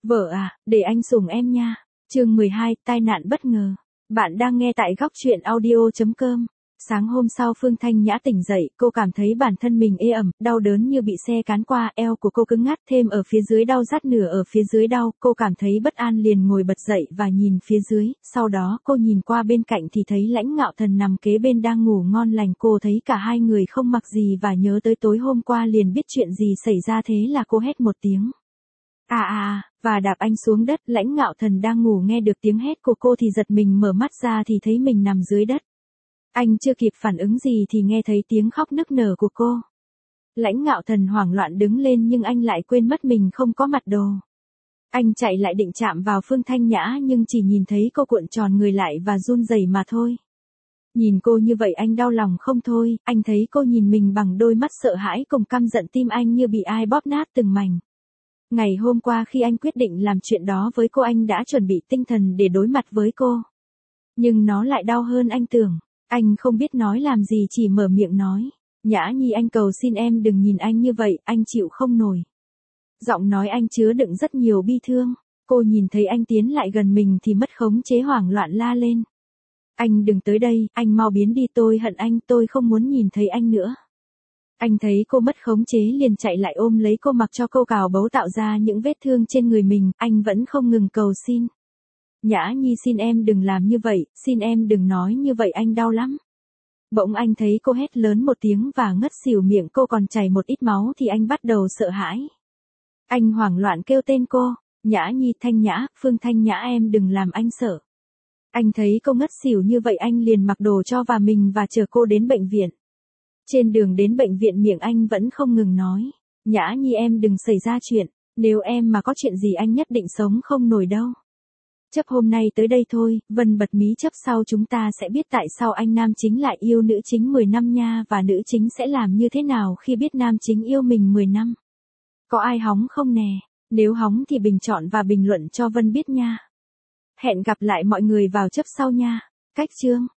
Vợ à, để anh sủng em nha. Chương 12, tai nạn bất ngờ. Bạn đang nghe tại góc truyện audio.com. Sáng hôm sau Phương Thanh Nhã tỉnh dậy, cô cảm thấy bản thân mình ê ẩm, đau đớn như bị xe cán qua, eo của cô cứng ngắt, thêm ở phía dưới đau rát nửa ở phía dưới đau, cô cảm thấy bất an liền ngồi bật dậy và nhìn phía dưới, sau đó cô nhìn qua bên cạnh thì thấy Lãnh Ngạo Thần nằm kế bên đang ngủ ngon lành, cô thấy cả hai người không mặc gì và nhớ tới tối hôm qua liền biết chuyện gì xảy ra, thế là cô hét một tiếng. Và đạp anh xuống đất. Lãnh Ngạo Thần đang ngủ nghe được tiếng hét của cô thì giật mình mở mắt ra thì thấy mình nằm dưới đất. Anh chưa kịp phản ứng gì thì nghe thấy tiếng khóc nức nở của cô. Lãnh Ngạo Thần hoảng loạn đứng lên nhưng anh lại quên mất mình không có mặt đồ. Anh chạy lại định chạm vào Phương Thanh Nhã nhưng chỉ nhìn thấy cô cuộn tròn người lại và run rẩy mà thôi. Nhìn cô như vậy anh đau lòng không thôi, anh thấy cô nhìn mình bằng đôi mắt sợ hãi cùng căm giận, tim anh như bị ai bóp nát từng mảnh. Ngày hôm qua khi anh quyết định làm chuyện đó với cô anh đã chuẩn bị tinh thần để đối mặt với cô. Nhưng nó lại đau hơn anh tưởng. Anh không biết nói làm gì chỉ mở miệng nói. Nhã Nhi, anh cầu xin em đừng nhìn anh như vậy, anh chịu không nổi. Giọng nói anh chứa đựng rất nhiều bi thương. Cô nhìn thấy anh tiến lại gần mình thì mất khống chế hoảng loạn la lên. Anh đừng tới đây, anh mau biến đi, tôi hận anh, tôi không muốn nhìn thấy anh nữa. Anh thấy cô mất khống chế liền chạy lại ôm lấy cô mặc cho cô cào bấu tạo ra những vết thương trên người mình, anh vẫn không ngừng cầu xin. Nhã Nhi, xin em đừng làm như vậy, xin em đừng nói như vậy, anh đau lắm. Bỗng anh thấy cô hét lớn một tiếng và ngất xỉu, miệng cô còn chảy một ít máu thì anh bắt đầu sợ hãi. Anh hoảng loạn kêu tên cô, Nhã Nhi, Thanh Nhã, Phương Thanh Nhã, em đừng làm anh sợ. Anh thấy cô ngất xỉu như vậy anh liền mặc đồ cho vào mình và chở cô đến bệnh viện. Trên đường đến bệnh viện miệng anh vẫn không ngừng nói, Nhã Nhi em đừng xảy ra chuyện, nếu em mà có chuyện gì anh nhất định sống không nổi đâu. Chấp hôm nay tới đây thôi, Vân bật mí, chấp sau chúng ta sẽ biết tại sao anh nam chính lại yêu nữ chính 10 năm nha, và nữ chính sẽ làm như thế nào khi biết nam chính yêu mình 10 năm. Có ai hóng không nè? Nếu hóng thì bình chọn và bình luận cho Vân biết nha. Hẹn gặp lại mọi người vào chấp sau nha. Cách chương